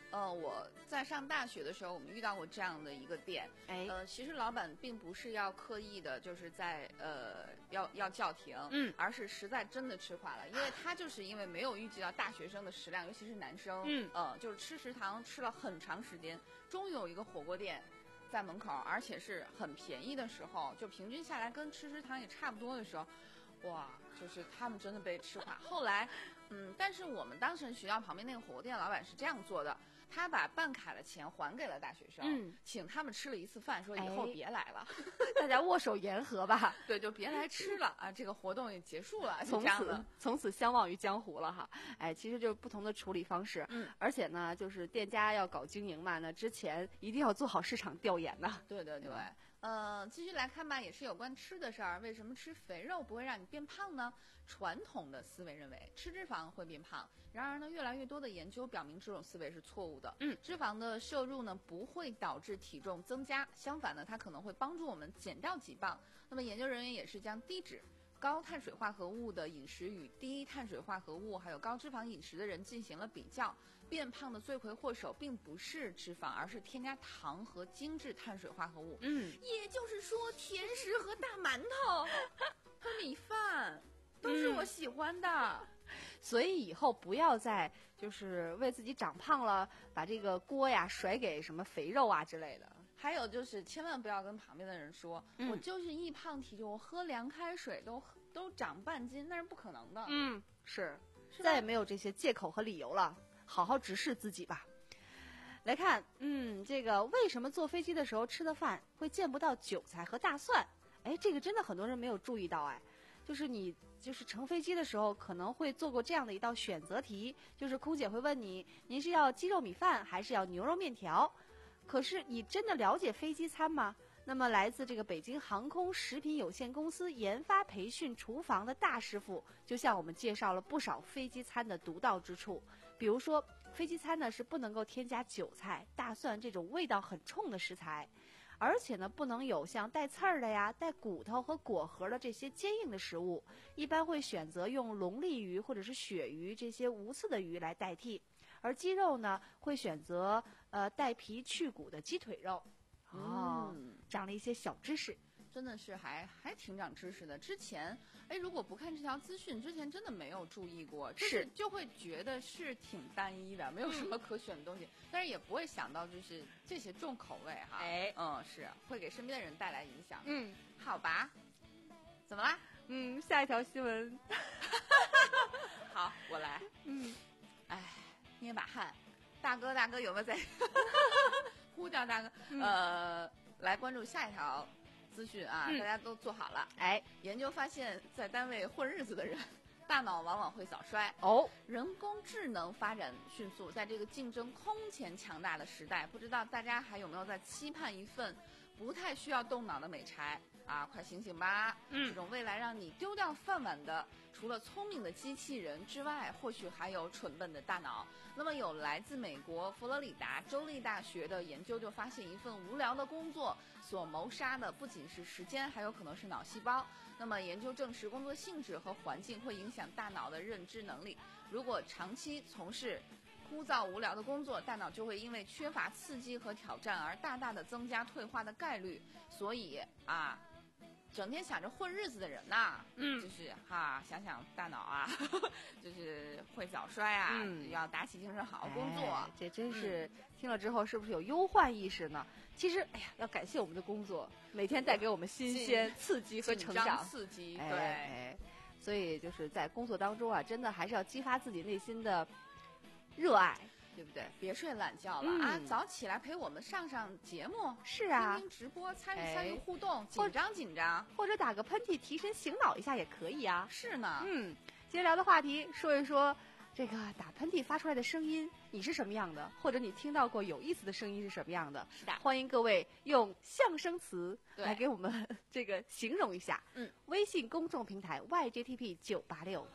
呃，我在上大学的时候，我们遇到过这样的一个店。 哎， 呃，其实老板并不是要刻意的，就是在呃要要叫停， 嗯， 而是实在真的吃垮了，因为他就是因为没有预计到大学生的食量，尤其是男生， 嗯， 呃，就是吃食堂吃了很长时间，终于有一个火锅店在门口，而且是很便宜的时候，就平均下来跟吃食堂也差不多的时候，哇，就是他们真的被吃垮。后来，嗯，但是我们当时学校旁边那个火锅店老板是这样做的，他把办卡的钱还给了大学生， 嗯， 请他们吃了一次饭，说以后别来了， 哎、大家握手言和吧。 对，就别来吃了啊，这个活动也结束了， 从此这样的从此相忘于江湖了哈。哎，其实就是不同的处理方式， 嗯， 而且呢，就是店家要搞经营嘛，那之前一定要做好市场调研呐。 对对对。呃，继续来看吧，也是有关吃的事儿。为什么吃肥肉不会让你变胖呢？传统的思维认为吃脂肪会变胖，然而呢，越来越多的研究表明这种思维是错误的。 嗯， 脂肪的摄入呢不会导致体重增加，相反呢，它可能会帮助我们减掉几磅。那么研究人员也是将低脂、高碳水化合物的饮食与低碳水化合物还有高脂肪饮食的人进行了比较。变胖的罪魁祸首并不是脂肪，而是添加糖和精致碳水化合物。 嗯， 也就是说，甜食和大馒头和米饭都是我喜欢的。 嗯、所以以后不要再就是为自己长胖了，把这个锅呀甩给什么肥肉啊之类的。 还有就是千万不要跟旁边的人说，嗯、我就是易胖体质，我喝凉开水都都长半斤，那是不可能的。 嗯，是，是再也没有这些借口和理由了。好好直视自己吧。来看，嗯，这个为什么坐飞机的时候吃的饭会见不到韭菜和大蒜？哎，这个真的很多人没有注意到，哎，就是你就是乘飞机的时候可能会做过这样的一道选择题，就是空姐会问你，您是要鸡肉米饭还是要牛肉面条？可是你真的了解飞机餐吗？那么来自这个北京航空食品有限公司研发培训厨房的大师傅，就向我们介绍了不少飞机餐的独到之处。比如说，飞机餐呢是不能够添加韭菜、大蒜这种味道很冲的食材，而且呢不能有像带刺儿的呀、带骨头和果核的这些坚硬的食物，一般会选择用龙利鱼或者是鳕鱼这些无刺的鱼来代替。而鸡肉呢会选择呃带皮去骨的鸡腿肉。哦， 嗯， 长了一些小知识。 真的是还还挺长知识的。之前，哎，如果不看这条资讯，之前真的没有注意过，就是就会觉得是挺单一的，没有什么可选的东西，嗯、但是也不会想到就是这些重口味哈。 哎， 嗯，是会给身边的人带来影响。 嗯， 好吧，怎么啦？ 嗯，下一条新闻。 好，我来。 嗯， 哎，捏把汗，大哥大哥有没有在呼叫大哥？嗯、呃，来关注下一条资讯啊， 嗯、 大家都做好了。 哎， 研究发现，在单位混日子的人，大脑往往会早衰。 哦， 人工智能发展迅速，在这个竞争空前强大的时代，不知道大家还有没有在期盼一份不太需要动脑的美差啊？快醒醒吧！ 嗯， 这种未来让你丢掉饭碗的，除了聪明的机器人之外，或许还有蠢笨的大脑。那么，有来自美国佛罗里达州立大学的研究就发现，一份无聊的工作所谋杀的不仅是时间，还有可能是脑细胞。那么，研究证实，工作性质和环境会影响大脑的认知能力。如果长期从事枯燥无聊的工作，大脑就会因为缺乏刺激和挑战而大大的增加退化的概率。所以啊，整天想着混日子的人呐， 嗯， 就是哈，想想大脑啊，呵呵就是会早衰啊， 嗯、 要打起精神好好工作。 哎、这真是、嗯、听了之后是不是有忧患意识呢？其实，哎呀，要感谢我们的工作，每天带给我们新鲜、刺激和成长， 刺激。 哎、 对、 哎，所以就是在工作当中啊，真的还是要激发自己内心的热爱。对不对？ 别睡懒觉了、 嗯、 啊！早起来陪我们上上节目， 是啊， 听听直播，参与参与互动，哎、紧张紧张， 或者打个喷嚏提神醒脑一下也可以啊。 是呢， 嗯，今天聊的话题说一说这个打喷嚏发出来的声音，你是什么样的？或者你听到过有意思的声音是什么样的？ 是的， 欢迎各位用象声词来给我们这个形容一下。 嗯， 微信公众平台 Y J T P 九八六。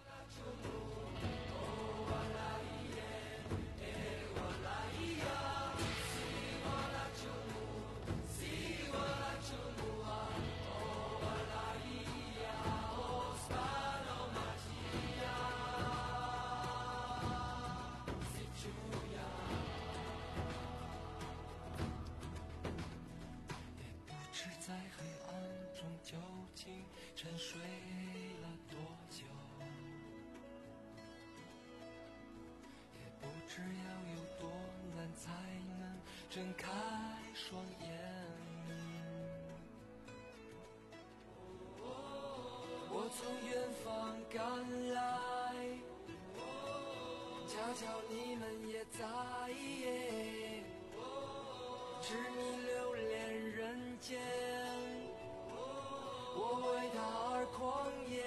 沉睡了多久，也不知要有多难才能睁开双眼。我从远方赶来，恰巧你们也在，痴迷留恋人间，我为他而狂野。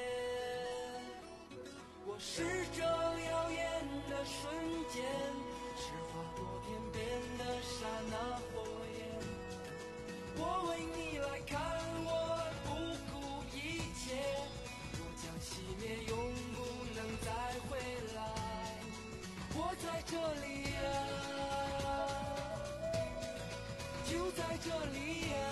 我是这耀眼的瞬间，是划过天边的刹那火焰。我为你来看，我不顾一切，我将熄灭，永不能再回来。我在这里啊，就在这里啊，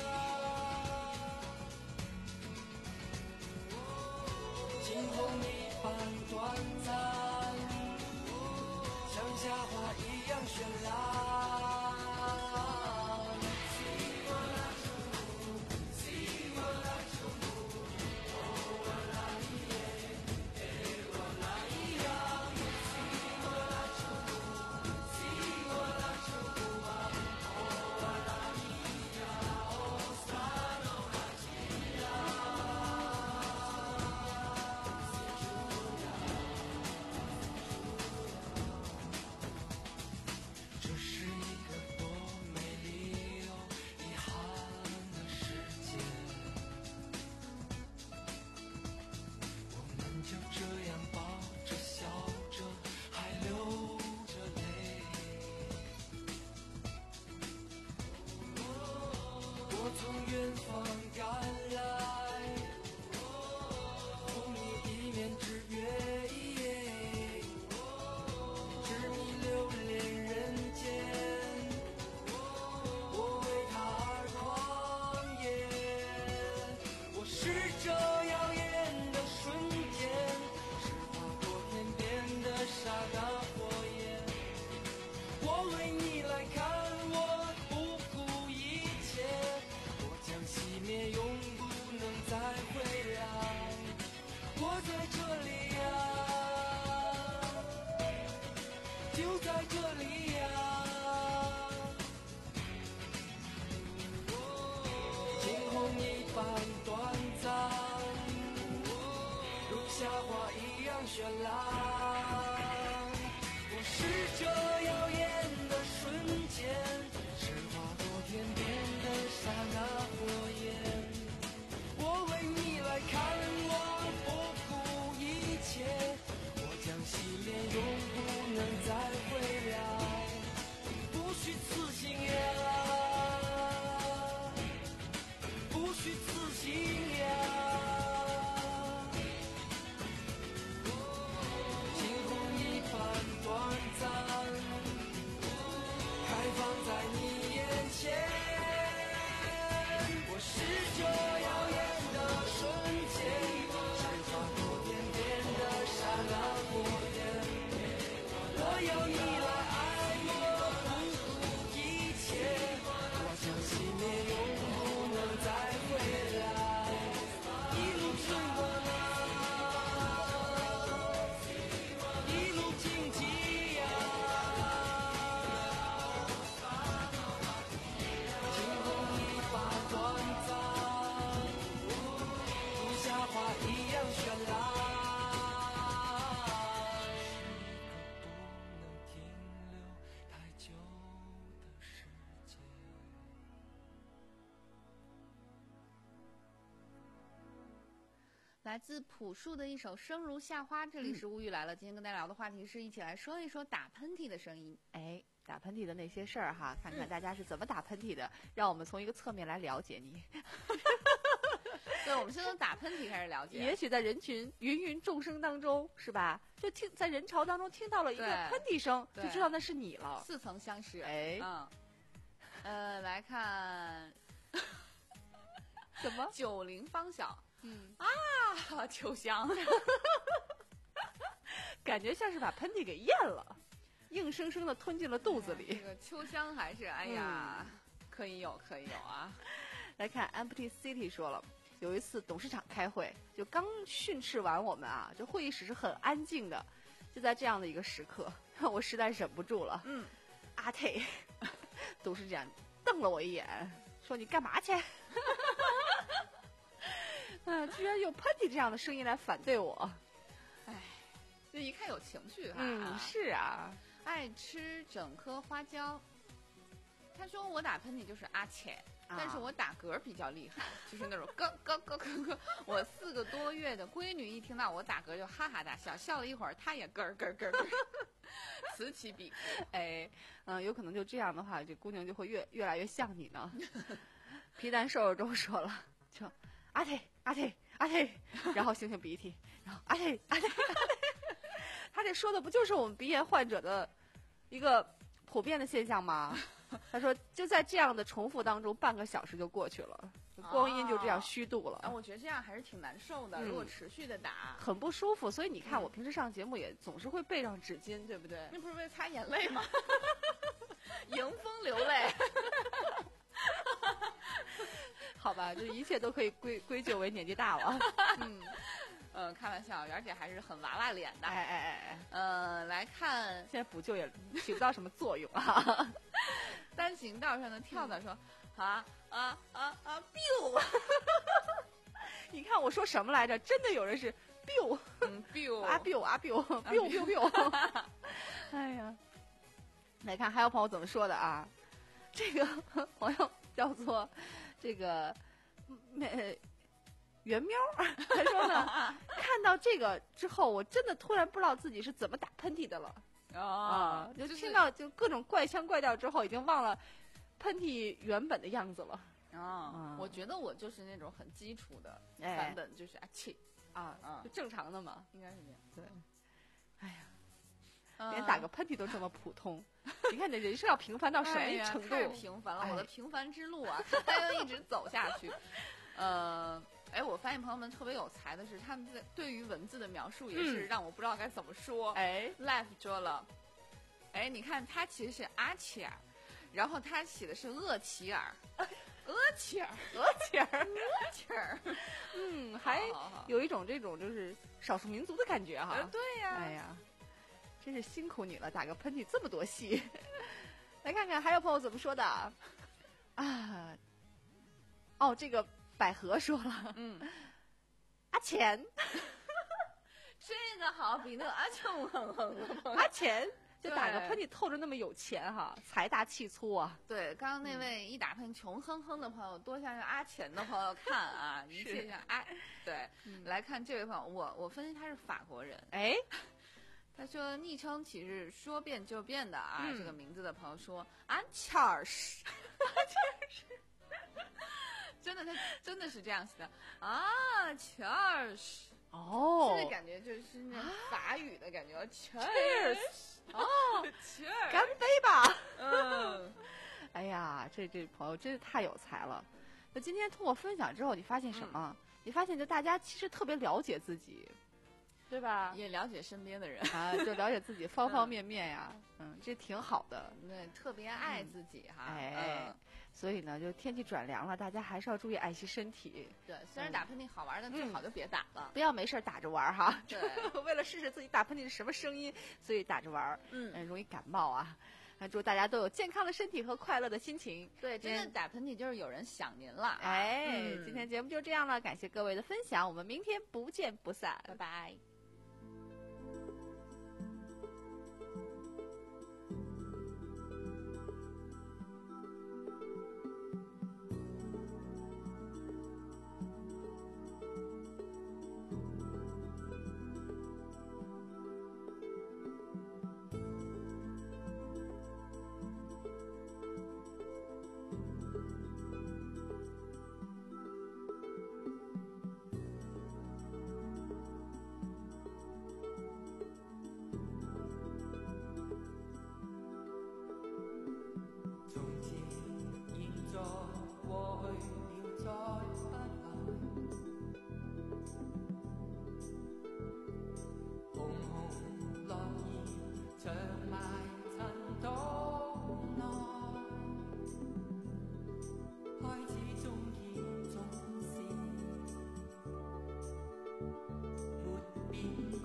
惊鸿一般短暂，像夏花一样绚烂。夏花一样绚烂，我是这耀眼的瞬间，是划过天边的刹那火焰。我为你来看，我不顾一切，我将熄灭，永不能再回来。不虚此行呀，不虚此行呀。 来自朴树的一首《生如夏花》，这里是无语来了。今天跟大家聊的话题是一起来说一说打喷嚏的声音。 哎，打喷嚏的那些事儿哈，看看大家是怎么打喷嚏的，嗯、让我们从一个侧面来了解你。 对，我们先从打喷嚏开始了解。 也许在人群芸芸众生当中，是吧？就听在人潮当中听到了一个喷嚏声，就知道那是你了。 似曾相识。 哎， 嗯，呃，来看什么？ 九零方晓。 嗯啊，秋香， 感觉像是把喷嚏给咽了，硬生生的吞进了肚子里。 这个秋香还是哎呀，嗯、可以有可以有啊。 来看 Empty City 说了， 有一次董事长开会，就刚训斥完我们啊，这会议室是很安静的，就在这样的一个时刻，我实在忍不住了。 嗯， 阿泰，董事长瞪了我一眼，说你干嘛去？嗯、居然用喷嚏这样的声音来反对我。 哎，这一看有情绪哈。 嗯，是啊。 爱吃整颗花椒。他说我打喷嚏就是阿切。但是我打嗝比较厉害，就是那种咯咯咯咯咯。我四个多月的闺女一听到我打嗝就哈哈大笑，笑了一会儿，她也咯咯咯咯，此起彼伏。 哎，嗯，有可能就这样的话，这姑娘就会越越来越像你呢。皮蛋瘦肉粥说了，就阿泰阿泰阿泰，然后擤擤鼻涕，然后阿泰阿泰，他这说的不就是我们鼻炎患者的一个普遍的现象吗？他说就在这样的重复当中，半个小时就过去了，光阴就这样虚度了。 啊，我觉得这样还是挺难受的， 嗯、 如果持续的打， 很不舒服。所以你看，我平时上节目也总是会备上纸巾，对不对？ 那不是为了擦眼泪吗？迎风流泪。 好吧，这一切都可以归归咎为年纪大了。 嗯。嗯，开玩笑，袁姐还是很娃娃脸的。 哎哎哎哎， 呃，来看， 现在补救也起不到什么作用啊。 单行道上的跳蚤说：“啊啊啊啊 biu！” 你看我说什么来着？真的有人是 biu， 嗯 biu 啊 biu 啊 biu biu biu biu。哎呀，来看还有朋友怎么说的啊？这个朋友叫做这个没。圆喵，他说呢，看到这个之后，我真的突然不知道自己是怎么打喷嚏的了。 啊、 哦，就听到就各种怪腔怪调之后，已经忘了喷嚏原本的样子了。 啊、 嗯， 我觉得我就是那种很基础的哎、 版本，就是啊气啊啊，就正常的嘛， 应该是这样。 对，哎呀，连打个喷嚏都这么普通，你看你的人生要平凡到什么程度？ 哎、太平凡了，我的平凡之路啊，还要一直走下去。呃。哎，我发现朋友们特别有才的是，他们在对于文字的描述也是让我不知道该怎么说。 哎、 嗯、，Life 说了，哎，你看他其实是阿切尔，然后他写的是厄齐尔，厄齐尔， 厄齐尔， 厄齐尔， 嗯，还有一种这种就是少数民族的感觉哈。 呃、对呀， 哎呀，真是辛苦你了，打个喷嚏这么多戏。来看看还有朋友怎么说的啊？哦，这个。百合说了， 嗯， 阿钱， 这个好比那个阿穷哼哼， 阿钱就打个喷嚏透着那么有钱哈，财大气粗啊。 对，刚刚那位一打喷嚏穷哼哼的朋友，多向着阿钱的朋友看啊，一切向阿。对，嗯、来看这位朋友，我我分析他是法国人， 哎， 他说昵称其实说变就变的啊， 嗯、 这个名字的朋友说安切尔什，安切尔什。真的，他真的是这样写的啊 ，Cheers！ 哦， 现在感觉就是那法语的感觉 ，Cheers！ 哦 ，Cheers！ 干杯吧！ 嗯， 哎呀，这这朋友真是太有才了。那今天通过分享之后，你发现什么？嗯、你发现就大家其实特别了解自己，对吧？ 也了解身边的人啊，就了解自己方方面面呀。嗯，这挺好的。 对，特别爱自己哈。 嗯、哎。 嗯所以呢，就天气转凉了，大家还是要注意爱惜身体。 对，虽然打喷嚏好玩，但最好就别打了， 不要没事打着玩哈。 对， 为了试试自己打喷嚏是什么声音，所以打着玩， 嗯， 嗯，容易感冒啊。祝大家都有健康的身体和快乐的心情。 对，真的打喷嚏就是有人想您了。 哎， 嗯、 今天节目就这样了，感谢各位的分享，我们明天不见不散， 拜拜。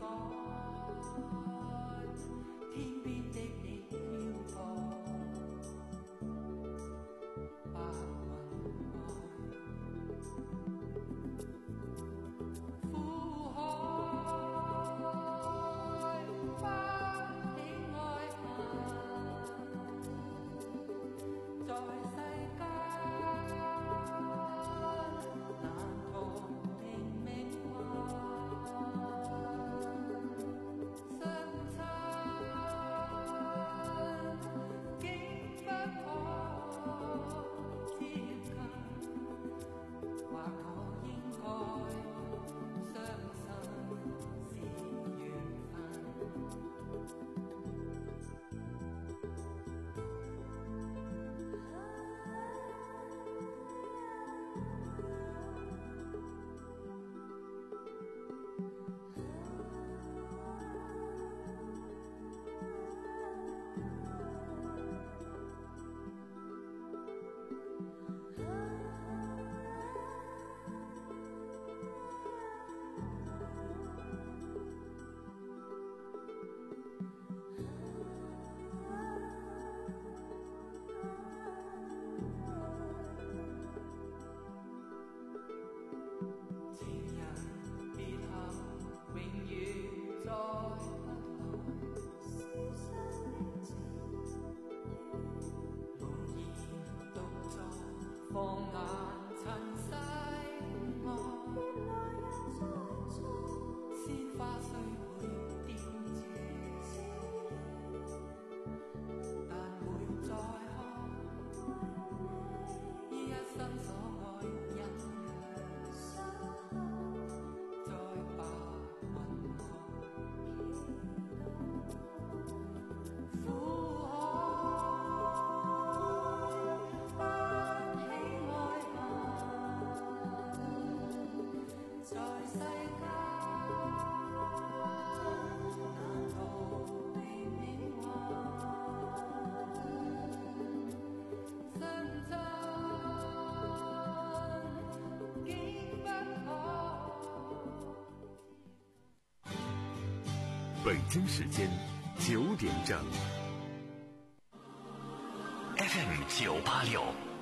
北京时间九点整。 F M 九八六